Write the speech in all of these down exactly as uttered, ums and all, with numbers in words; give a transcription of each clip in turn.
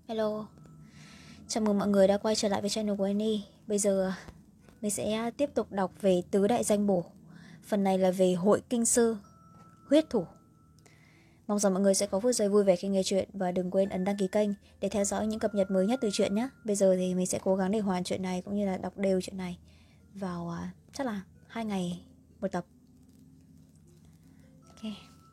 Hello, chào mừng mọi người đã quay trở lại với channel của Annie. Bây giờ mình sẽ tiếp tục đọc về Tứ Đại Danh Bổ. Phần này là về Hội Kinh Sư, Huyết Thủ. Mong rằng mọi người sẽ có phút giây vui vẻ khi nghe chuyện và đừng quên ấn đăng ký kênh để theo dõi những cập nhật mới nhất từ chuyện nhé. Bây giờ thì mình sẽ cố gắng để hoàn chuyện này cũng như là đọc đều chuyện này vào uh, chắc là hai ngày một tập. Ok.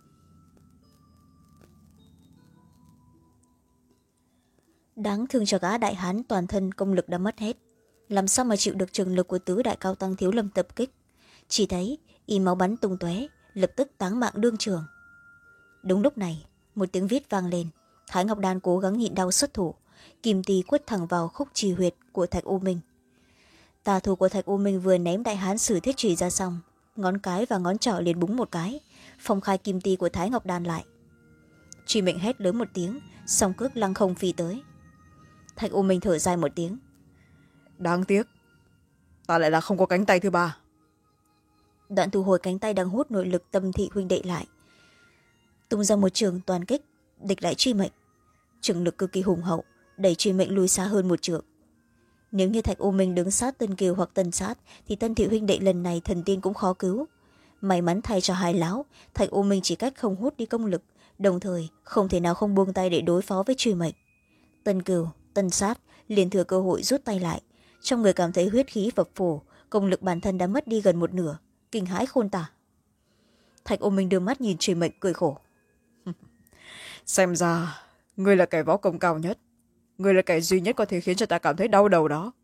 Đáng thương cho gã đại hán toàn thân công lực đã mất hết, làm sao mà chịu được trường lực của tứ đại cao tăng Thiếu Lâm tập kích. Chỉ thấy y máu bắn tung tóe, lập tức táng mạng đương trường. Đúng lúc này một tiếng vít vang lên. Thái Ngọc Đan cố gắng nhịn đau xuất thủ, kim tì quất thẳng vào khúc trì huyệt của Thạch U Minh. Tà thủ của Thạch U Minh vừa ném đại hán sử thiết chùy ra xong, ngón cái và ngón trỏ liền búng một cái, phong khai kim tì của Thái Ngọc Đan lại. Truy mệnh hét lớn một tiếng, song cước lăng không phi tới. Thạch U Minh thở dài một tiếng. Đáng tiếc, ta lại là không có cánh tay thứ ba. Đoạn thu hồi cánh tay đang hút nội lực Tâm Thị huynh đệ lại, tung ra một trường toàn kích địch lại truy mệnh. Trường lực cực kỳ hùng hậu, đẩy truy mệnh lùi xa hơn một trượng. Nếu như Thạch U Minh đứng sát Tân Kiều hoặc Tân Sát thì Tân Thị huynh đệ lần này thần tiên cũng khó cứu. May mắn thay cho hai lão, Thạch U Minh chỉ cách không hút đi công lực, đồng thời không thể nào không buông tay để đối phó với truy mệnh. Tân Kiều, Tân Sát liền thừa cơ hội rút tay lại, trong người cảm thấy huyết khí phập phổ, công lực bản thân đã mất đi gần một nửa, kinh hãi khôn tả. Thạch U Minh đưa mắt nhìn truy mệnh cười khổ. Xem ra ngươi là kẻ võ công cao nhất, ngươi là kẻ duy nhất có thể khiến cho ta cảm thấy đau đầu đó.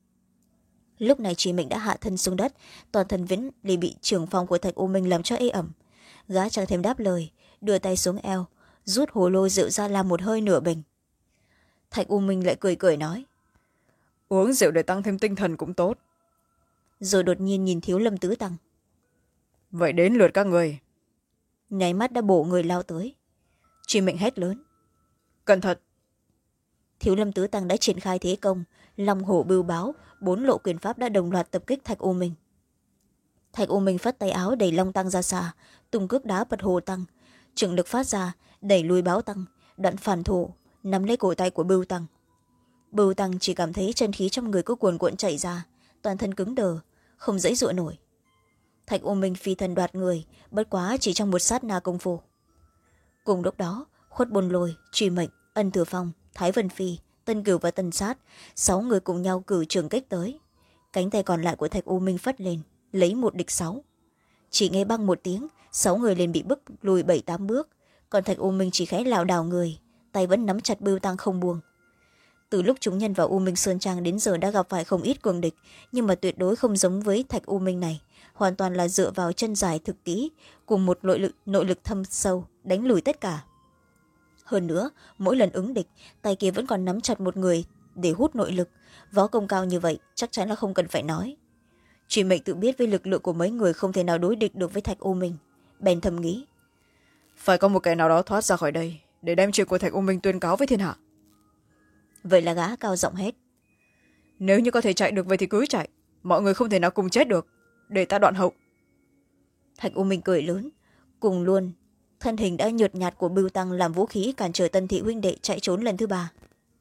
Lúc này truy mệnh đã hạ thân xuống đất, toàn thân vẫn liền bị trường phong của Thạch U Minh làm cho ê ẩm. Gã chẳng thèm đáp lời, đưa tay xuống eo, rút hồ lô rượu ra làm một hơi nửa bình. Thạch U Minh lại cười cười nói, Uống rượu để tăng thêm tinh thần cũng tốt. rồi đột nhiên nhìn Thiếu Lâm tứ tăng. Vậy đến lượt các người. Nháy mắt đã bổ người lao tới. Truy mệnh hét lớn, Cẩn thận. Thiếu Lâm tứ tăng đã triển khai thế công, long hổ bưu báo, bốn lộ quyền pháp đã đồng loạt tập kích Thạch U Minh. Thạch U Minh phất tay áo đẩy long tăng ra xa, tung cước đá bật hồ tăng, trường lực phát ra đẩy lùi báo tăng, đoạn phản thổ nắm lấy cổ tay của bưu tăng. Bưu tăng chỉ cảm thấy chân khí trong người cứ cuồn cuộn chảy ra, toàn thân cứng đờ, không dãy dụa nổi. Thạch U Minh phi thần đoạt người, bất quá chỉ trong một sát na công phu. Cùng lúc đó, Khuất Bồn Lôi, Truy Mệnh, Ân Thừa Phong, Thái Vân Phi, Tân Cửu và Tân Sát, sáu người cùng nhau cử trường kích tới. Cánh tay còn lại của Thạch U Minh phất lên, lấy một địch sáu. Chỉ nghe băng một tiếng, sáu người liền bị bức lùi bảy tám bước, còn Thạch U Minh chỉ khẽ lảo đảo người, tay vẫn nắm chặt bưu tăng không buông. Từ lúc chúng nhân vào U Minh Sơn Trang đến giờ đã gặp phải không ít cường địch, nhưng mà tuyệt đối không giống với Thạch U Minh này, hoàn toàn là dựa vào chân dài thực kỹ cùng một nội lực, nội lực thâm sâu đánh lùi tất cả. Hơn nữa, mỗi lần ứng địch, tay kia vẫn còn nắm chặt một người để hút nội lực. Võ công cao như vậy chắc chắn là không cần phải nói. Truy Mệnh tự biết với lực lượng của mấy người không thể nào đối địch được với Thạch U Minh, bèn thầm nghĩ, Phải có một kẻ nào đó thoát ra khỏi đây để đem chuyện của Thạch U Minh tuyên cáo với thiên hạ. vậy là gã cao giọng hét, Nếu như có thể chạy được vậy thì cứ chạy, mọi người không thể nào cùng chết được, để ta đoạn hậu. Thạch U Minh cười lớn, cùng luôn thân hình đã nhợt nhạt của bưu tăng làm vũ khí cản trở Tân Thị huynh đệ chạy trốn lần thứ ba.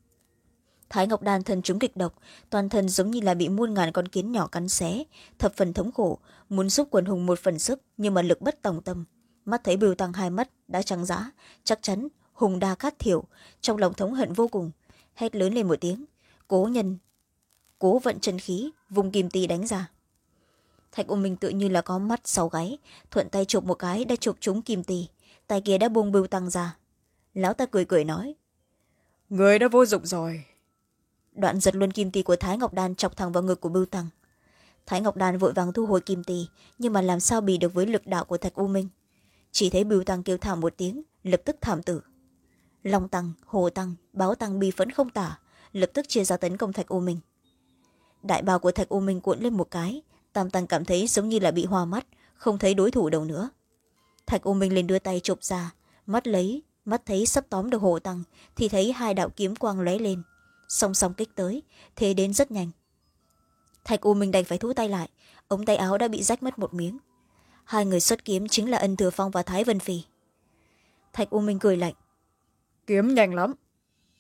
Thái Ngọc Đan thân chúng kịch độc, toàn thân giống như là bị muôn ngàn con kiến nhỏ cắn xé, thập phần thống khổ, muốn giúp quần hùng một phần sức nhưng mà lực bất tòng tâm. Mắt thấy bưu tăng hai mắt đã trắng dã, chắc chắn hùng đa cát thiểu, trong lòng thống hận vô cùng, hét lớn lên một tiếng, cố nhân cố vận chân khí, vùng kim tì đánh ra. Thạch U Minh tự như là có mắt sáu gáy, thuận tay chụp một cái đã chụp trúng kim tì, tay kia đã buông bưu tăng ra. Lão ta cười cười nói, Người đã vô dụng rồi. đoạn giật luôn kim tì của Thái Ngọc Đan chọc thẳng vào ngực của bưu tăng. Thái Ngọc Đan vội vàng thu hồi kim tì, nhưng mà làm sao bì được với lực đạo của Thạch U Minh. Chỉ thấy bưu tăng kêu thảm một tiếng, lập tức thảm tử. Long tăng, hồ tăng, báo tăng bi phẫn không tả, lập tức chia ra tấn công Thạch U Minh. Đại bào của Thạch U Minh cuộn lên một cái, tam tăng cảm thấy giống như là bị hoa mắt, không thấy đối thủ đâu nữa. Thạch U Minh lên đưa tay chụp ra, mắt lấy mắt thấy sắp tóm được hồ tăng thì thấy hai đạo kiếm quang lóe lên, song song kích tới, thế đến rất nhanh. Thạch U Minh đành phải thu tay lại, ống tay áo đã bị rách mất một miếng. Hai người xuất kiếm chính là Ân Thừa Phong và Thái Vân Phi. Thạch U Minh cười lạnh, Kiếm nhanh lắm.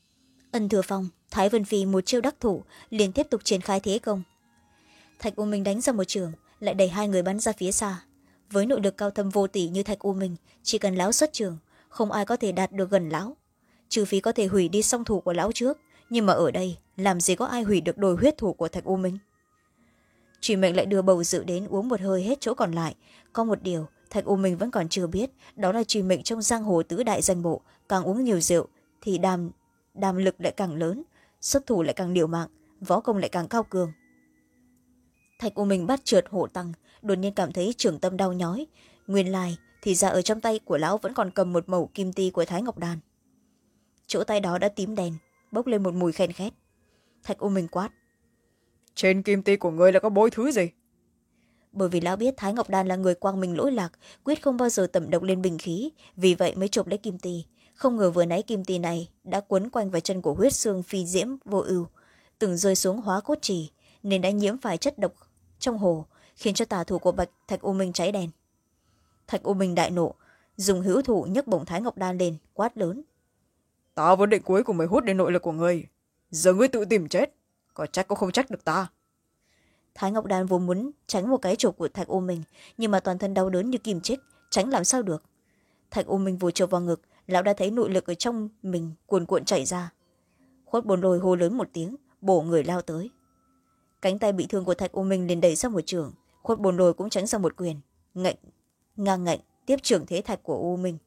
Ân Thừa Phong, Thái Vân Phi một chiêu đắc thủ, liền tiếp tục triển khai thế công. Thạch U Minh đánh ra một trường, lại đẩy hai người bắn ra phía xa. Với nội lực cao thâm vô tỷ như Thạch U Minh, chỉ cần lão xuất trường, không ai có thể đạt được gần lão, trừ phí có thể hủy đi song thủ của lão trước. Nhưng mà ở đây làm gì có ai hủy được đôi huyết thủ của Thạch U Minh. Truy Mệnh lại đưa bầu rượu đến uống một hơi hết chỗ còn lại. Có một điều Thạch U Minh vẫn còn chưa biết, đó là Truy Mệnh trong giang hồ tứ đại danh bộ, càng uống nhiều rượu thì đàm, đàm lực lại càng lớn, xuất thủ lại càng liều mạng, võ công lại càng cao cường. Thạch U Minh bắt trượt hổ tăng, đột nhiên cảm thấy trường tâm đau nhói. Nguyên lai thì ra ở trong tay của lão vẫn còn cầm một mẩu kim ti của Thái Ngọc Đan. Chỗ tay đó đã tím đèn, bốc lên một mùi khen khét. Thạch U Minh quát: trên kim ti của ngươi là có bôi thứ gì? Bởi vì lão biết Thái Ngọc Đan là người quang minh lỗi lạc, quyết không bao giờ tẩm độc lên bình khí, vì vậy mới chộp lấy kim ti. Không ngờ vừa nãy kim ti này đã quấn quanh vào chân của huyết xương phi diễm vô ưu, từng rơi xuống hóa cốt trì, nên đã nhiễm phải chất độc trong hồ, khiến cho tà thủ của bạch Thạch U Minh cháy đen. Thạch U Minh đại nộ, dùng hữu thủ nhấc bổng Thái Ngọc Đan lên, quát lớn: ta vốn định cuối cùng mới hút đến nội lực của ngươi, giờ ngươi tự tìm chết, có trách cũng không trách được ta. Thái Ngọc Đan vốn muốn tránh một cái chộp của Thạch U Minh, nhưng mà toàn thân đau đớn như kim chích, tránh làm sao được. Thạch U Minh vừa chộp vào ngực, lão đã thấy nội lực ở trong mình cuồn cuộn chảy ra. Khuất Bồn Lôi hô lớn một tiếng, bổ người lao tới. Cánh tay bị thương của Thạch U Minh liền đẩy ra một trường, Khuất Bồn Lôi cũng tránh ra một quyền, ngạnh ngang ngạnh tiếp trưởng thế thạch của U Minh.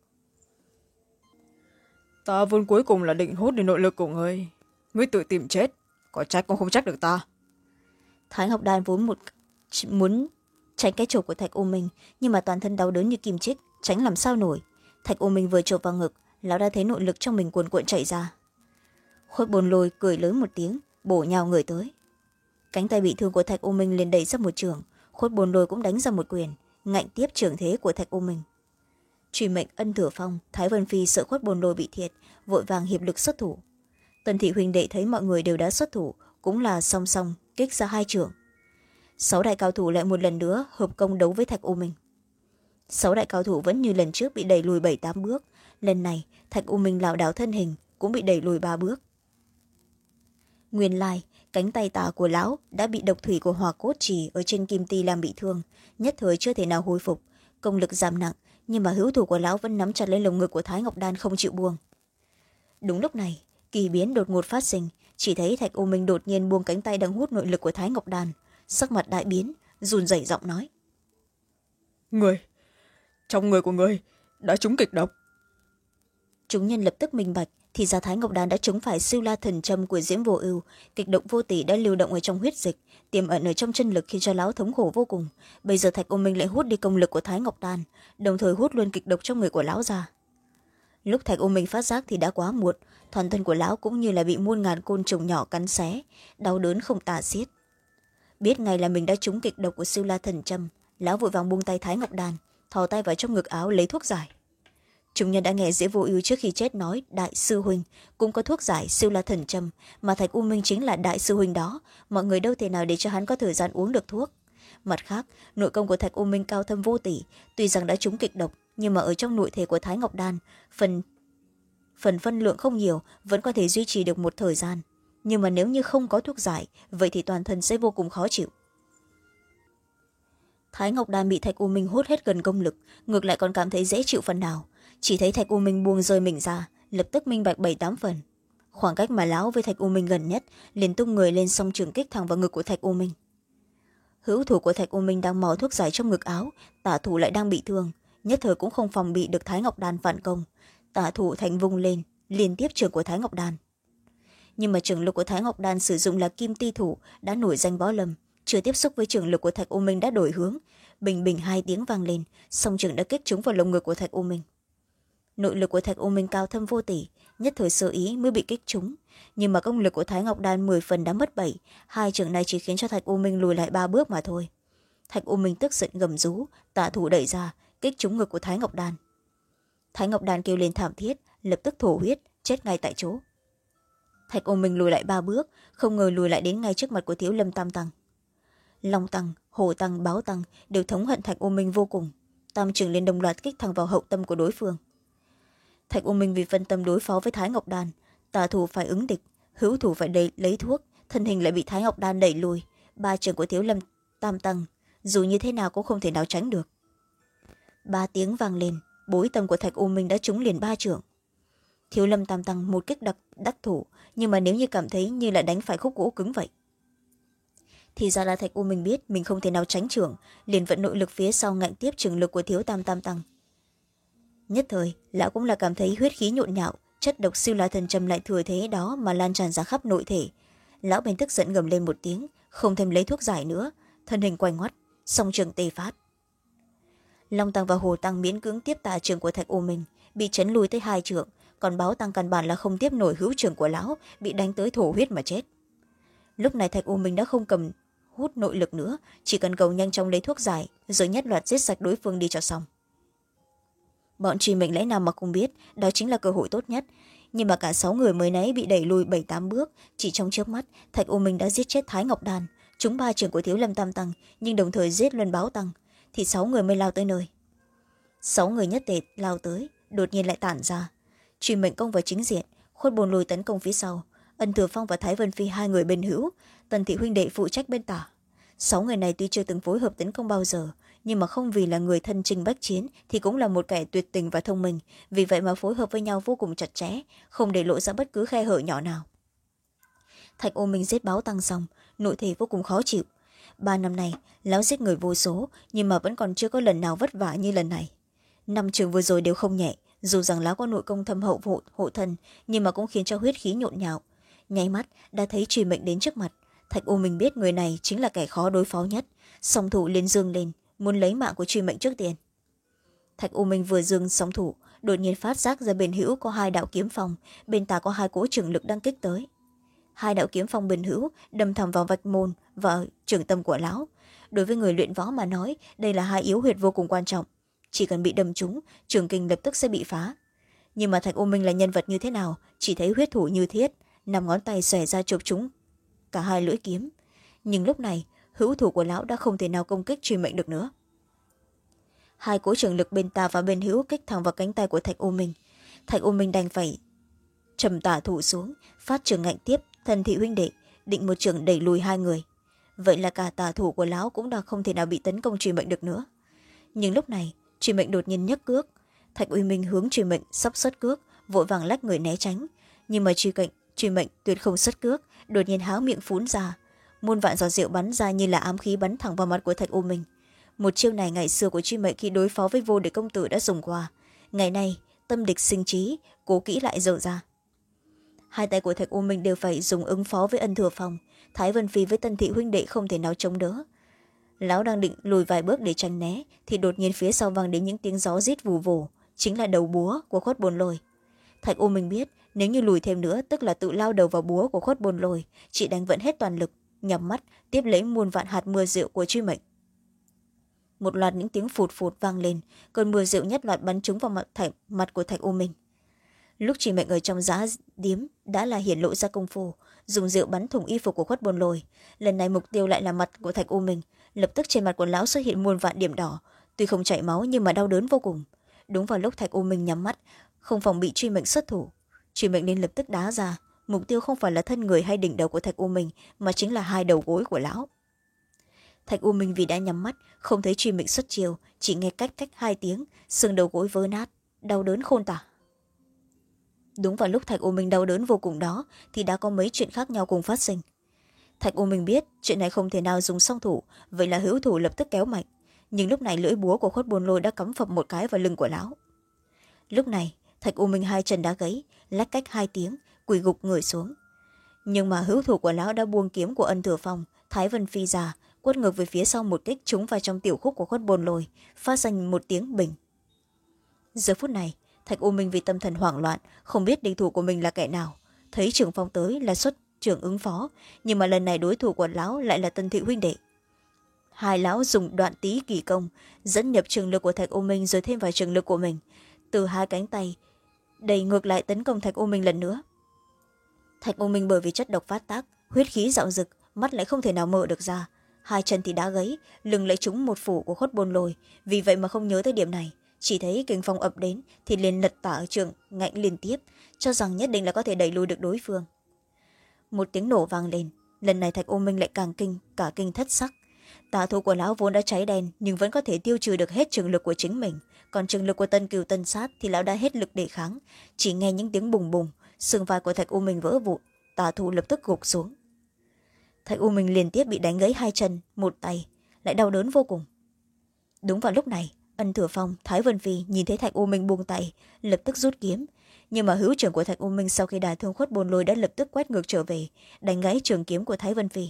ta vốn cuối cùng là định hút đến nội lực của ngươi, ngươi tự tìm chết, có trách cũng không trách được ta. Thái Ngọc Đan vốn một muốn tránh cái chộp của Thạch U Minh, nhưng mà toàn thân đau đớn như kim chích, tránh làm sao nổi. Thạch U Minh vừa chộp vào ngực, lão đã thấy nội lực trong mình cuồn cuộn chảy ra. Khuất Bồn Lôi cười lớn một tiếng, bổ nhào người tới. Cánh tay bị thương của Thạch U Minh liền đẩy ra một trường, Khuất Bồn Lôi cũng đánh ra một quyền, ngạnh tiếp trưởng thế của Thạch U Minh. Truy Mệnh, Ân Thừa Phong, Thái Vân Phi sợ Khuất Bồn Lôi bị thiệt, vội vàng hiệp lực xuất thủ. Tần thị huynh đệ thấy mọi người đều đã xuất thủ, cũng là song song kích ra hai trường. Sáu đại cao thủ lại một lần nữa hợp công đấu với Thạch U Minh. Sáu đại cao thủ vẫn như lần trước bị đẩy lùi bảy tám bước, lần này Thạch U Minh lảo đảo thân hình cũng bị đẩy lùi ba bước. Nguyên lai cánh tay tả của lão đã bị độc thủy của hỏa cốt trì ở trên kim ti làm bị thương, nhất thời chưa thể nào hồi phục, công lực giảm nặng, nhưng mà hữu thủ của lão vẫn nắm chặt lấy lồng ngực của Thái Ngọc Đan không chịu buông. Đúng lúc này kỳ biến đột ngột phát sinh, chỉ thấy Thạch U Minh đột nhiên buông cánh tay đang hút nội lực của Thái Ngọc Đan, sắc mặt đại biến, run rẩy giọng nói: người trong người của người đã trúng kịch độc. Chúng nhân lập tức minh bạch, thì ra Thái Ngọc Đan đã trúng phải Siêu La Thần Châm của Diễm Vô Ưu, kịch độc vô tỷ đã lưu động ở trong huyết dịch, tiềm ẩn ở trong chân lực, khiến cho lão thống khổ vô cùng. Bây giờ Thạch U Minh lại hút đi công lực của Thái Ngọc Đan, đồng thời hút luôn kịch độc trong người của lão ra. Lúc Thạch U Minh phát giác thì đã quá muộn, toàn thân của lão cũng như là bị muôn ngàn côn trùng nhỏ cắn xé, đau đớn không tả xiết. Biết ngay là mình đã trúng kịch độc của Siêu La Thần Châm, lão vội vàng buông tay Thái Ngọc Đan, thò tay vào trong ngực áo lấy thuốc giải. Chúng nhân đã nghe Diễm Vô Ưu trước khi chết nói đại sư huynh cũng có thuốc giải Siêu La Thần Châm, mà Thạch U Minh chính là đại sư huynh đó, mọi người đâu thể nào để cho hắn có thời gian uống được thuốc. Mặt khác, nội công của Thạch U Minh cao thâm vô tỷ, tuy rằng đã trúng kịch độc, nhưng mà ở trong nội thể của Thái Ngọc Đan, phần phần phân lượng không nhiều, vẫn có thể duy trì được một thời gian. Nhưng mà nếu như không có thuốc giải, vậy thì toàn thân sẽ vô cùng khó chịu. Thái Ngọc Đan bị Thạch U Minh hút hết gần công lực, ngược lại còn cảm thấy dễ chịu phần nào. Chỉ thấy Thạch U Minh buông rơi mình ra, lập tức minh bạch bảy tám phần. Khoảng cách mà lão với Thạch U Minh gần nhất, liền tung người lên song trường kích thẳng vào ngực của Thạch U Minh. Hữu thủ của Thạch U Minh đang mò thuốc giải trong ngực áo, tả thủ lại đang bị thương, nhất thời cũng không phòng bị được Thái Ngọc Đan phản công. Tả thủ thành vung lên, liên tiếp trường của Thái Ngọc Đan. Nhưng mà trường lực của Thái Ngọc Đan sử dụng là kim ti thủ, đã nổi danh võ lâm, chưa tiếp xúc với trường lực của Thạch U Minh đã đổi hướng, bình bình hai tiếng vang lên, song trường đã kích trúng vào lồng ngực của Thạch U Minh. Nội lực của Thạch U Minh cao thâm vô tỷ, nhất thời sơ ý mới bị kích trúng, nhưng mà công lực của Thái Ngọc Đan mười phần đã mất bảy, hai trường này chỉ khiến cho Thạch U Minh lùi lại ba bước mà thôi. Thạch U Minh tức giận gầm rú, tả thủ đẩy ra, kích trúng ngực của Thái Ngọc Đan. Thái Ngọc Đan kêu lên thảm thiết, lập tức thổ huyết, chết ngay tại chỗ. Thạch U Minh lùi lại ba bước, không ngờ lùi lại đến ngay trước mặt của Thiếu Lâm Tam Tăng. Long Tăng, Hồ Tăng, Báo Tăng đều thống hận Thạch U Minh vô cùng, tam trưởng lên đồng loạt kích thẳng vào hậu tâm của đối phương. Thạch U Minh vì phân tâm đối phó với Thái Ngọc Đan, tà thủ phải ứng địch, hữu thủ phải đầy, lấy thuốc, thân hình lại bị Thái Ngọc Đan đẩy lùi. Ba trường của Thiếu Lâm Tam Tăng dù như thế nào cũng không thể nào tránh được. Ba tiếng vang lên, bối tâm của Thạch U Minh đã trúng liền ba trường. Thiếu Lâm Tam Tăng một kích đặc, đắc thủ, nhưng mà nếu như cảm thấy như là đánh phải khúc gỗ cứng vậy. Thì ra là Thạch U Minh biết mình không thể nào tránh trường, liền vận nội lực phía sau ngạnh tiếp trường lực của Thiếu Tam Tam Tăng. Nhất thời lão cũng là cảm thấy huyết khí nhộn nhạo, chất độc siêu la thần trầm lại thừa thế đó mà lan tràn ra khắp nội thể. Lão bèn tức giận gầm lên một tiếng, không thèm lấy thuốc giải nữa, thân hình quay ngoắt, song trường tê phát. Long Tăng và Hồ Tăng miễn cưỡng tiếp tà trường của Thạch U Minh, bị chấn lùi tới hai trường, còn Báo Tăng căn bản là không tiếp nổi hữu trường của lão, bị đánh tới thổ huyết mà chết. Lúc này Thạch U Minh đã không cầm hút nội lực nữa, chỉ cần cầu nhanh chóng lấy thuốc giải rồi nhất loạt giết sạch đối phương đi cho xong. Bọn Truy Mệnh lẽ nào mà không biết đó chính là cơ hội tốt nhất, nhưng mà cả sáu người mới nãy bị đẩy lùi bảy tám bước, chỉ trong chớp mắt Thạch U Minh đã giết chết Thái Ngọc Đan, trúng ba trường của Thiếu Lâm Tam Tăng, nhưng đồng thời giết luôn Báo Tăng, thì sáu người mới lao tới nơi. Sáu người nhất tề lao tới, đột nhiên lại tản ra. Truy Mệnh công vào chính diện, Khuất Bồn Lôi tấn công phía sau, Ân Thừa Phong và Thái Vân Phi hai người bên hữu, Tần Thị huynh đệ phụ trách bên tả. Sáu người này tuy chưa từng phối hợp tấn công bao giờ, nhưng mà không vì là người thân chinh bách chiến thì cũng là một kẻ tuyệt tình và thông minh, vì vậy mà phối hợp với nhau vô cùng chặt chẽ, không để lộ ra bất cứ khe hở nhỏ nào. Thạch U Minh giết Báo Tăng xong, nội thể vô cùng khó chịu. Ba năm nay lão giết người vô số, nhưng mà vẫn còn chưa có lần nào vất vả như lần này. Năm trường vừa rồi đều không nhẹ, dù rằng lão có nội công thâm hậu hộ, hộ thân, nhưng mà cũng khiến cho huyết khí nhộn nhạo. Nháy mắt đã thấy Truy Mệnh đến trước mặt, Thạch U Minh biết người này chính là kẻ khó đối phó nhất, song thủ liền dương lên, muốn lấy mạng của Truy Mệnh trước tiên. Thạch U Minh vừa dương song thủ, đột nhiên phát giác ra bên hữu có hai đạo kiếm phong, bên tả có hai cỗ trường lực đang kích tới. Hai đạo kiếm phong bên hữu đâm thẳng vào vạch môn và trường tâm của lão. Đối với người luyện võ mà nói, đây là hai yếu huyệt vô cùng quan trọng, chỉ cần bị đâm trúng, trường kinh lập tức sẽ bị phá. Nhưng mà Thạch U Minh là nhân vật như thế nào, chỉ thấy huyết thủ như thiết, năm ngón tay xòe ra chụp trúng cả hai lưỡi kiếm, nhưng lúc này hữu thủ của lão đã không thể nào công kích Truy Mệnh được nữa. Hai cỗ trường lực bên tà và bên hữu kích thẳng vào cánh tay của Thạch U Minh. Thạch U Minh đành phải trầm tả thủ xuống, phát trường ngạnh tiếp Thần Thị huynh đệ, định một trường đẩy lùi hai người. Vậy là cả tà thủ của lão cũng đã không thể nào bị tấn công Truy Mệnh được nữa. Nhưng lúc này Truy Mệnh đột nhiên nhấc cước, Thạch U Minh hướng Truy Mệnh sắp xuất cước, vội vàng lách người né tránh, nhưng mà truy cạnh Truy Mệnh tuyệt không xuất cước, đột nhiên há miệng phún ra, muôn vạn giọt rượu bắn ra như là ám khí bắn thẳng vào mặt của Thạch U Minh. Một chiêu này ngày xưa của Truy Mệnh khi đối phó với Vô Địch công tử đã dùng qua, ngày nay tâm địch sinh trí, cố kỹ lại dở ra. Hai tay của Thạch U Minh đều phải dùng ứng phó với Ân Thừa Phong, Thái Vân Phi với Tân Thị huynh đệ không thể nào chống đỡ. Lão đang định lùi vài bước để tránh né, thì đột nhiên phía sau vang đến những tiếng gió rít vù vù, chính là đầu búa của Khuất Bồn Lôi. Thạch U Minh biết nếu như lùi thêm nữa tức là tự lao đầu vào búa của Khuất Bồn Lôi, chỉ đánh vận hết toàn lực, nhắm mắt tiếp lấy muôn vạn hạt mưa rượu của Truy Mệnh. Một loạt những tiếng phụt phụt vang lên, cơn mưa rượu nhất loạt bắn trúng vào mặt, thạch, mặt của Thạch U Minh. Lúc Truy Mệnh ở trong giá điếm đã là hiển lộ ra công phu, dùng rượu bắn thủng y phục của Khuất Bồn Lôi. Lần này mục tiêu lại là mặt của Thạch U Minh, lập tức trên mặt của lão xuất hiện muôn vạn điểm đỏ, tuy không chảy máu nhưng mà đau đớn vô cùng. Đúng vào lúc Thạch U Minh nhắm mắt, không phòng bị Truy Mệnh xuất thủ, Truy Mệnh nên lập tức đá ra, mục tiêu không phải là thân người hay đỉnh đầu của Thạch U Minh, mà chính là hai đầu gối của lão. Thạch U Minh vì đã nhắm mắt, không thấy Truy Mệnh xuất chiêu, chỉ nghe cách cách hai tiếng, xương đầu gối vỡ nát, đau đớn khôn tả. Đúng vào lúc Thạch U Minh đau đớn vô cùng đó, thì đã có mấy chuyện khác nhau cùng phát sinh. Thạch U Minh biết chuyện này không thể nào dùng song thủ, vậy là hữu thủ lập tức kéo mạnh, nhưng lúc này lưỡi búa của Khuất Bồn Lôi đã cắm phập một cái vào lưng của lão. Lúc này Thạch U Minh hai chân đá gãy, lách cách hai tiếng, quỳ gục người xuống. Nhưng mà hữu thủ của lão đã buông kiếm của Ân Thừa Phong, Thái Vân Phi ra, quất ngược về phía sau một kích trúng vào trong tiểu khúc của Khuất Bồn Lôi, phát ra một tiếng bình. Giờ phút này Thạch U Minh vì tâm thần hoảng loạn, không biết địch thủ của mình là kẻ nào, thấy Trường Phong tới là xuất trưởng ứng phó, nhưng mà lần này đối thủ của lão lại là Tân Thị huynh đệ. Hai lão dùng đoạn tý kỳ công dẫn nhập trường lực của Thạch U Minh rồi thêm vào trường lực của mình, từ hai cánh tay đẩy ngược lại tấn công Thạch U Minh lần nữa. Thạch U Minh bởi vì chất độc phát tác, huyết khí dạo dực, mắt lại không thể nào mở được ra, hai chân thì đã gãy, lưng lại trúng một phủ của Khuất Bồn Lôi, vì vậy mà không nhớ tới điểm này, chỉ thấy kình phong ập đến thì liền lật tả ở trường ngạnh liên tiếp, cho rằng nhất định là có thể đẩy lùi được đối phương. một tiếng nổ vang lên. Lần này Thạch U Minh lại càng kinh cả kinh thất sắc. Tà thủ của lão vốn đã cháy đen nhưng vẫn có thể tiêu trừ được hết trường lực của chính mình, còn trường lực của Tân Cừu Tân Sát thì lão đã hết lực để kháng. Chỉ nghe những tiếng bùng bùng, xương vai của Thạch U Minh vỡ vụn, tà thủ lập tức gục xuống. Thạch U Minh liên tiếp bị đánh gãy hai chân một tay, lại đau đớn vô cùng. Đúng vào lúc này, Ân Thừa Phong, Thái Vân Phi nhìn thấy Thạch U Minh buông tay, lập tức rút kiếm, nhưng mà hữu trưởng của Thạch U Minh sau khi đả thương Khuất Bồn Lôi đã lập tức quét ngược trở về, đánh gãy trường kiếm của Thái Vân Phi.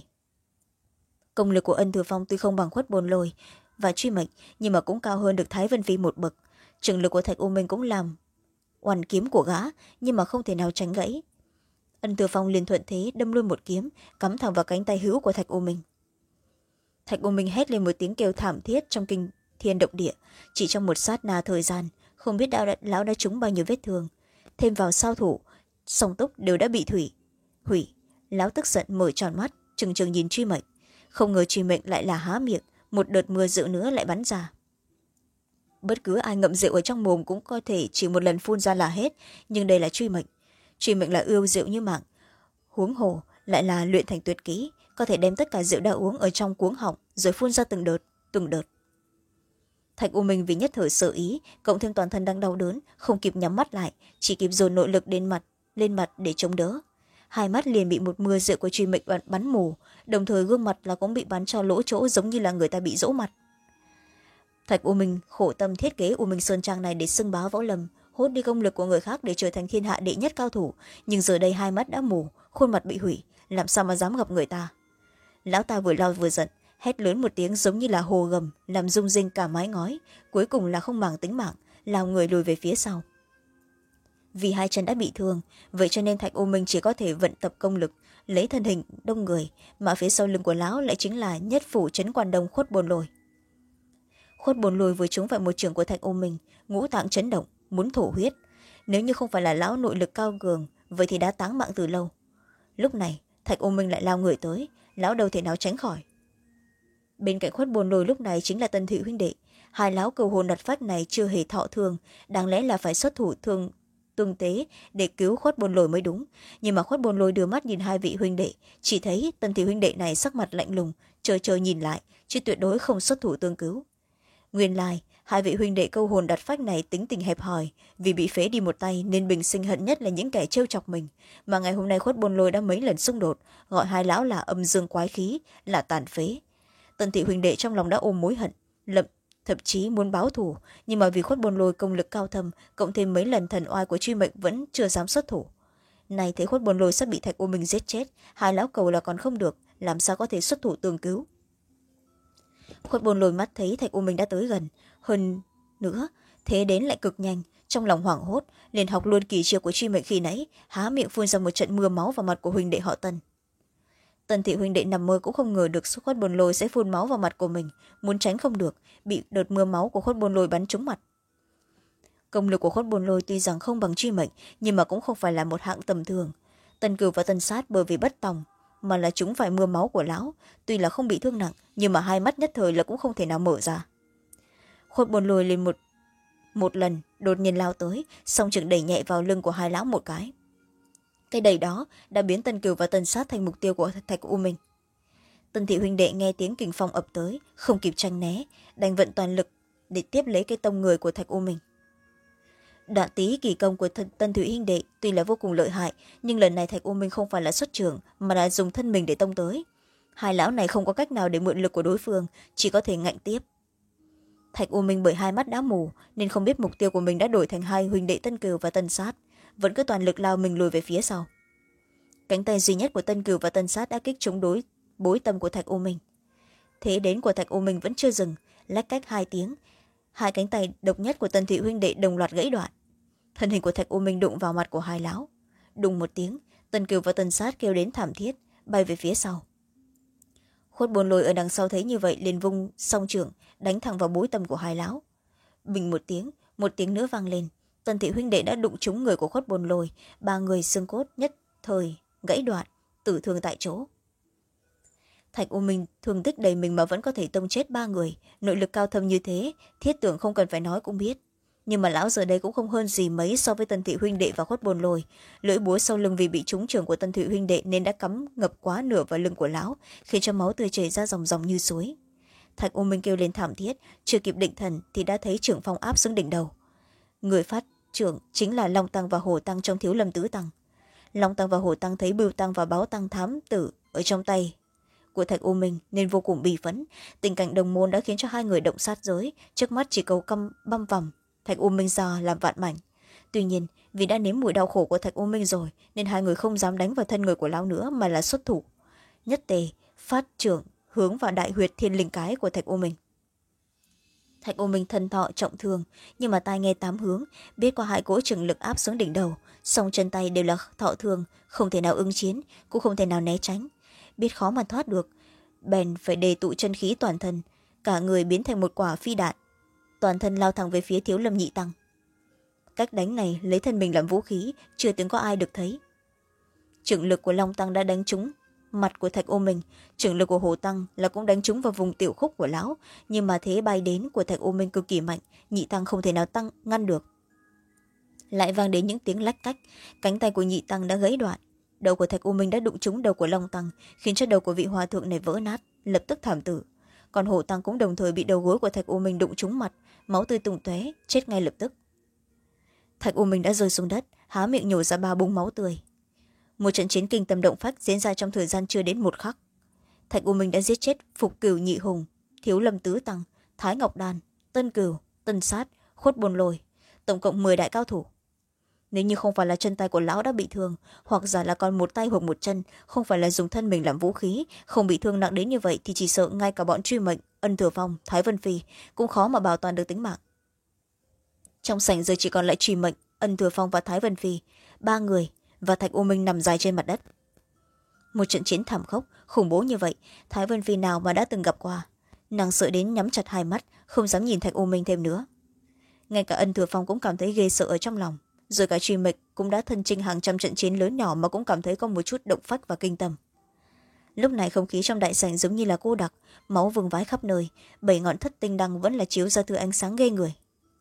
Công lực của Ân Thừa Phong tuy không bằng Khuất Bồn Lôi và Truy Mệnh, nhưng mà cũng cao hơn được Thái Vân Phi một bậc. Trường lực của Thạch U Minh cũng làm oằn kiếm của gã, nhưng mà không thể nào tránh gãy. Ân Thừa Phong liền thuận thế đâm luôn một kiếm, cắm thẳng vào cánh tay hữu của Thạch U Minh. Thạch U Minh hét lên một tiếng kêu thảm thiết trong kinh thiên động địa. Chỉ trong một sát na thời gian, không biết đã, lão đã trúng bao nhiêu vết thương, thêm vào sao thủ song túc đều đã bị thủy hủy. Lão tức giận mở tròn mắt, trừng trừng nhìn Truy Mệnh. Không ngờ Truy Mệnh lại là há miệng, một đợt mưa rượu nữa lại bắn ra. Bất cứ ai ngậm rượu ở trong mồm cũng có thể chỉ một lần phun ra là hết, nhưng đây là Truy Mệnh. Truy Mệnh là ưa rượu như mạng, huống hồ lại là luyện thành tuyệt kỹ, có thể đem tất cả rượu đã uống ở trong cuống họng rồi phun ra từng đợt từng đợt. Thạch U Minh vì nhất thời sợ ý, cộng thêm toàn thân đang đau đớn, không kịp nhắm mắt lại, chỉ kịp dồn nội lực lên mặt lên mặt để chống đỡ. Hai mắt liền bị một mưa rượu của Truy Mệnh bắn, bắn mù, đồng thời gương mặt là cũng bị bắn cho lỗ chỗ, giống như là người ta bị dỗ mặt. Thạch U Minh khổ tâm thiết kế U Minh Sơn Trang này để xưng bá võ lâm, hốt đi công lực của người khác để trở thành thiên hạ đệ nhất cao thủ, nhưng giờ đây hai mắt đã mù, khuôn mặt bị hủy, làm sao mà dám gặp người ta. Lão ta vừa lao vừa giận, hét lớn một tiếng giống như là hồ gầm, làm rung rinh cả mái ngói, cuối cùng là không màng tính mạng, lao người lùi về phía sau. Vì hai chân đã bị thương, vậy cho nên Thạch U Minh chỉ có thể vận tập công lực, lấy thân hình đông người, mà phía sau lưng của lão lại chính là nhất phủ trấn quan đông Khuất Bồn Lôi. Khuất Bồn Lôi vừa trúng phải một trường của Thạch U Minh, ngũ tạng chấn động, muốn thổ huyết. Nếu như không phải là lão nội lực cao cường, vậy thì đã táng mạng từ lâu. Lúc này Thạch U Minh lại lao người tới, lão đâu thể nào tránh khỏi. Bên cạnh Khuất Bồn Lôi lúc này chính là Tân Thị huynh đệ. Hai lão cầu hồn đặt phách này chưa hề thọ thương, đáng lẽ là phải xuất thủ thương tương tế để cứu Khuất Bồn Lôi mới đúng, nhưng mà Khuất Bồn Lôi đưa mắt nhìn hai vị huynh đệ, chỉ thấy Tân Thị huynh đệ này sắc mặt lạnh lùng, chờ chờ nhìn lại, chứ tuyệt đối không xuất thủ tương cứu. Nguyên lai hai vị huynh đệ câu hồn đặt phách này tính tình hẹp hòi, vì bị phế đi một tay nên bình sinh hận nhất là những kẻ trêu chọc mình, mà ngày hôm nay Khuất Bồn Lôi đã mấy lần xung đột, gọi hai lão là âm dương quái khí, là tàn phế. Tân Thị huynh đệ trong lòng đã ôm mối hận, lậm thậm chí muốn báo thù, nhưng mà vì Khuất Bồn Lôi công lực cao thâm, cộng thêm mấy lần thần oai của Truy Mệnh vẫn chưa dám xuất thủ. Này thấy Khuất Bồn Lôi sắp bị Thạch U Minh giết chết, hai lão cầu là còn không được, làm sao có thể xuất thủ tương cứu. Khuất Bồn Lôi mắt thấy Thạch U Minh đã tới gần, hơn nữa thế đến lại cực nhanh, trong lòng hoảng hốt, liền học luôn kỳ chiêu của Truy Mệnh khi nãy, há miệng phun ra một trận mưa máu vào mặt của huynh đệ họ Tân. Tân Thị huynh đệ nằm mơ cũng không ngờ được Khuất Bồn Lôi sẽ phun máu vào mặt của mình, muốn tránh không được, bị đợt mưa máu của Khuất Bồn Lôi bắn trúng mặt. Công lực của Khuất Bồn Lôi tuy rằng không bằng Truy Mệnh, nhưng mà cũng không phải là một hạng tầm thường. Tân Cừu và Tân Sát bởi vì bất tòng mà là chúng phải mưa máu của lão, tuy là không bị thương nặng, nhưng mà hai mắt nhất thời là cũng không thể nào mở ra. Khuất Bồn Lôi lên một một lần đột nhiên lao tới, song trường đẩy nhẹ vào lưng của hai lão một cái. Cái đẩy đó đã biến Tân Cừu và Tân Sát thành mục tiêu của Thạch U Minh. Tân Thị huynh đệ nghe tiếng kình phong ập tới, không kịp tranh né, đành vận toàn lực để tiếp lấy cái tông người của Thạch U Minh. Đạn tí kỳ công của Tân Thị huynh đệ tuy là vô cùng lợi hại, nhưng lần này Thạch U Minh không phải là xuất trường mà là dùng thân mình để tông tới. Hai lão này không có cách nào để mượn lực của đối phương, chỉ có thể ngạnh tiếp. Thạch U Minh bởi hai mắt đã mù nên không biết mục tiêu của mình đã đổi thành hai huynh đệ Tân Cừu và Tân Sát, vẫn cứ toàn lực lao mình lùi về phía sau. Cánh tay duy nhất của Tân Cừu và Tân Sát đã kích trúng đối bối tâm của Thạch U Minh. Thế đến của Thạch U Minh vẫn chưa dừng, lách cách hai tiếng, hai cánh tay độc nhất của Tân Thị huynh đệ đồng loạt gãy đoạn. Thân hình của Thạch U Minh đụng vào mặt của hai lão, đùng một tiếng, Tân Cừu và Tân Sát kêu đến thảm thiết, bay về phía sau. Khuất Bồn Lôi ở đằng sau thấy như vậy liền vung song trưởng đánh thẳng vào bối tâm của hai lão. Bình một tiếng, một tiếng nữa vang lên, Tân Thị huynh đệ đã đụng trúng người của Khuất Bồn Lôi, ba người xương cốt nhất thời gãy đoạn, tử thương tại chỗ. Thạch U Minh thương tích đầy mình mà vẫn có thể tông chết ba người, nội lực cao thâm như thế, thiết tưởng không cần phải nói cũng biết. nhưng mà lão giờ đây cũng không hơn gì mấy so với Tân Thị huynh đệ và Khuất Bồn Lôi. Lưỡi búa sau lưng vì bị trúng trường của Tân Thị huynh đệ nên đã cắm ngập quá nửa vào lưng của lão, khiến cho máu tươi chảy ra dòng dòng như suối. Thạch U Minh kêu lên thảm thiết, chưa kịp định thần thì đã thấy trưởng phong áp xuống đỉnh đầu. Người phát trưởng chính là Long Tăng và Hổ Tăng trong Thiếu Lâm Tứ Tăng. Long Tăng và Hổ Tăng thấy Bưu Tăng và Báo Tăng thám tử ở trong tay của Thạch U Minh nên vô cùng bi phẫn. Tình cảnh đồng môn đã khiến cho hai người động sát giới, trước mắt chỉ cầu căm băm vằm Thạch U Minh ra làm vạn mảnh. Tuy nhiên vì đã nếm mùi đau khổ của Thạch U Minh rồi nên hai người không dám đánh vào thân người của lão nữa mà là xuất thủ. Nhất tề phát trưởng hướng vào đại huyệt thiên linh cái của Thạch U Minh. Thạch U Minh thân thọ trọng thương nhưng mà tai nghe tám hướng, biết qua hai cỗ trường lực áp xuống đỉnh đầu, song chân tay đều là thọ thương, không thể nào ứng chiến, cũng không thể nào né tránh. Biết khó mà thoát được, bèn phải đề tụ chân khí toàn thân, cả người biến thành một quả phi đạn, toàn thân lao thẳng về phía Thiếu Lâm Nhị Tăng. Cách đánh này lấy thân mình làm vũ khí, chưa từng có ai được thấy. Trưởng lực của Long Tăng đã đánh trúng mặt của Thạch U Minh, trưởng lực của Hồ Tăng là cũng đánh trúng vào vùng tiểu khúc của lão, nhưng mà thế bay đến của Thạch U Minh cực kỳ mạnh, Nhị Tăng không thể nào tăng ngăn được. Lại vang đến những tiếng lách cách, cánh tay của Nhị Tăng đã gãy đoạn, đầu của Thạch U Minh đã đụng trúng đầu của Long Tăng, khiến cho đầu của vị hòa thượng này vỡ nát, lập tức thảm tử. Còn Hồ Tăng cũng đồng thời bị đầu gối của Thạch U Minh đụng trúng mặt, máu tươi tung tóe, chết ngay lập tức. Thạch U Minh đã rơi xuống đất, há miệng nhổ ra ba búng máu tươi. Một trận chiến kinh tâm động phách diễn ra trong thời gian chưa đến một khắc. Thạch U Minh đã giết chết Phục Cửu Nhị Hùng, Thiếu Lâm Tứ Tăng, Thái Ngọc Đan, Tân Cửu, Tân Sát, Khuất Bồn Lôi, tổng cộng mười đại cao thủ. Nếu như không phải là chân tay của lão đã bị thương, hoặc giả là còn một tay hoặc một chân, không phải là dùng thân mình làm vũ khí, không bị thương nặng đến như vậy thì chỉ sợ ngay cả bọn truy mệnh, Ân Thừa Phong, Thái Vân Phi cũng khó mà bảo toàn được tính mạng. Trong sảnh giờ chỉ còn lại truy mệnh, Ân Thừa Phong và Thái Vân Phi, ba người, và Thạch U Minh nằm dài trên mặt đất. Một trận chiến thảm khốc khủng bố như vậy, Thái Vân Phi nào mà đã từng gặp qua. Nàng sợ đến nhắm chặt hai mắt, không dám nhìn Thạch U Minh thêm nữa. Ngay cả Ân Thừa Phong cũng cảm thấy ghê sợ ở trong lòng, rồi cả truy mệnh cũng đã thân chinh hàng trăm trận chiến lớn nhỏ mà cũng cảm thấy có một chút động phách và kinh tâm. Lúc này không khí trong đại sảnh giống như là cô đặc, máu vương vãi khắp nơi, bảy ngọn thất tinh đăng vẫn là chiếu ra thứ ánh sáng ghê người.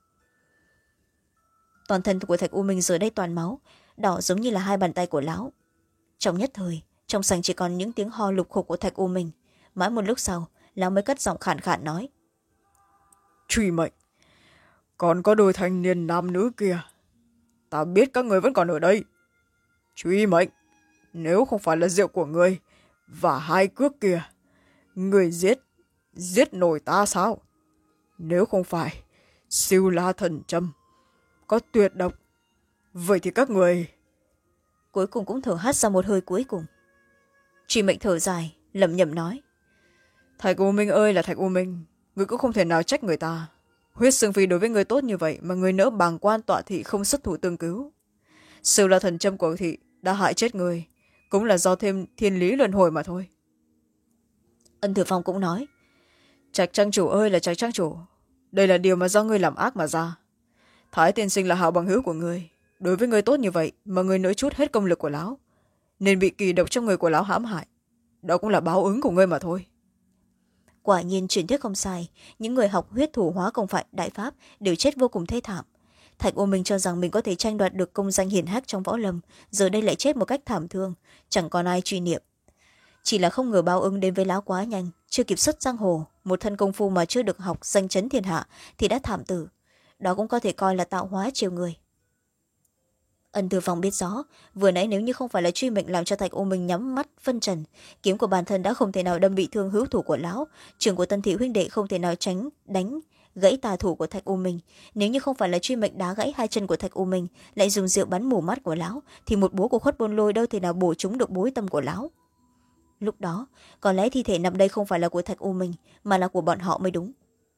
Toàn thân của Thạch U Minh giờ đây toàn máu, đỏ giống như là hai bàn tay của lão. Trong nhất thời, trong sảnh chỉ còn những tiếng ho lục khục của Thạch U Minh. Mãi một lúc sau, lão mới cất giọng khàn khàn nói: Truy mệnh, còn có đôi thanh niên nam nữ kia, ta biết các người vẫn còn ở đây. Truy mệnh, nếu không phải là rượu của người và hai cước kia, người giết giết nổi ta sao? Nếu không phải Siêu La Thần Châm có tuyệt độc, vậy thì các người... Cuối cùng cũng thở hắt ra một hơi cuối cùng. Truy mệnh thở dài, lẩm nhẩm nói: Thạch U Minh ơi là Thạch U Minh, người cũng không thể nào trách người ta. Huyết Sương Phi đối với người tốt như vậy mà người nỡ bàng quan tọa thị không xuất thủ tương cứu. Siêu La Thần Châm của thị đã hại chết người, cũng là do thêm thiên lý luân hồi mà thôi. Ân Thừa Phong cũng nói: Trạch trang chủ ơi là Trạch trang chủ, đây là điều mà do ngươi làm ác mà ra. Thái tiên sinh là hảo bằng hữu của ngươi, đối với người tốt như vậy mà người nỡ chút hết công lực của lão, nên bị kỳ độc trong người của lão hãm hại, đó cũng là báo ứng của ngươi mà thôi. Quả nhiên truyền thuyết không sai, những người học huyết thủ hóa công phại đại pháp đều chết vô cùng thê thảm. Thạch U Minh cho rằng mình có thể tranh đoạt được công danh hiển hách trong võ lâm, giờ đây lại chết một cách thảm thương, chẳng còn ai truy niệm. Chỉ là không ngờ báo ứng đến với lão quá nhanh, chưa kịp xuất giang hồ, một thân công phu mà chưa được học danh chấn thiên hạ thì đã thảm tử. Đó cũng có thể coi là tạo hóa chiều người. Ân Thừa Phong biết rõ, vừa nãy nếu như không phải là truy mệnh làm cho Thạch U Minh nhắm mắt phân trần, kiếm của bản thân đã không thể nào đâm bị thương hữu thủ của lão, trường của Tân Thị huynh đệ không thể nào tránh đánh gãy tà thủ của Thạch U Minh. Nếu như không phải là truy mệnh đá gãy hai chân của Thạch U Minh, lại dùng rượu bắn mù mắt của lão, thì một búa của Khuất Bôn Lôi đâu thể nào bổ trúng được bối tâm của lão. Lúc đó có lẽ thi thể nằm đây không phải là của Thạch U Minh mà là của bọn họ mới đúng.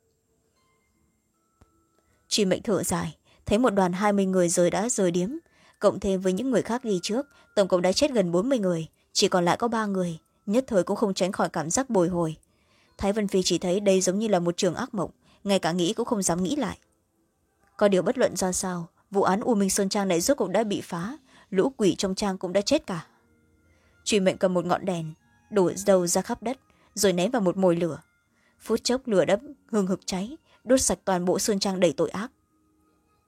Truy mệnh thở dài, thấy một đoàn hai mươi người rồi đã rời điếm, cộng thêm với những người khác đi trước, tổng cộng đã chết gần bốn mươi người, chỉ còn lại có ba người, nhất thời cũng không tránh khỏi cảm giác bồi hồi. Thái Vân Phi chỉ thấy đây giống như là một trường ác mộng, ngay cả nghĩ cũng không dám nghĩ lại. Có điều bất luận ra sao, vụ án U Minh Sơn Trang này rốt cũng đã bị phá, lũ quỷ trong trang cũng đã chết cả. Truy mệnh cầm một ngọn đèn, đổ dầu ra khắp đất, rồi ném vào một mồi lửa. Phút chốc lửa đã hừng hực cháy, đốt sạch toàn bộ sơn trang đầy tội ác.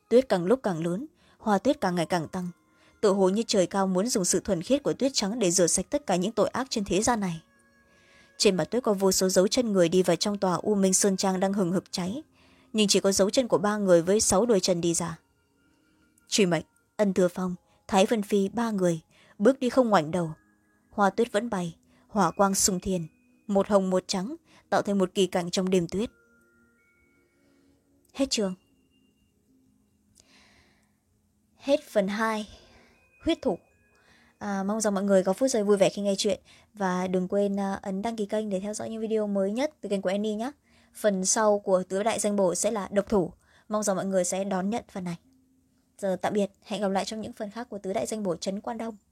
tuyết càng lúc càng lớn, hoa tuyết càng ngày càng tăng, tự hồ như trời cao muốn dùng sự thuần khiết của tuyết trắng để rửa sạch tất cả những tội ác trên thế gian này. Trên mặt tuyết có vô số dấu chân người đi vào trong tòa U Minh Sơn Trang đang hừng hực cháy, nhưng chỉ có dấu chân của ba người với sáu đôi chân đi ra. Truy Mệnh, Ân Thừa Phong, Thái Vân Phi, ba người bước đi không ngoảnh đầu. Hoa tuyết vẫn bay, hỏa quang sung thiên, một hồng một trắng, tạo thành một kỳ cảnh trong đêm tuyết. Hết chương. Hết phần hai, huyết thủ. À, mong rằng mọi người có phút giây vui vẻ khi nghe chuyện, và đừng quên uh, ấn đăng ký kênh để theo dõi những video mới nhất từ kênh của Annie nhé. Phần sau của Tứ Đại Danh Bổ sẽ là độc thủ, mong rằng mọi người sẽ đón nhận phần này. Giờ tạm biệt, hẹn gặp lại trong những phần khác của Tứ Đại Danh Bổ Trấn Quan Đông.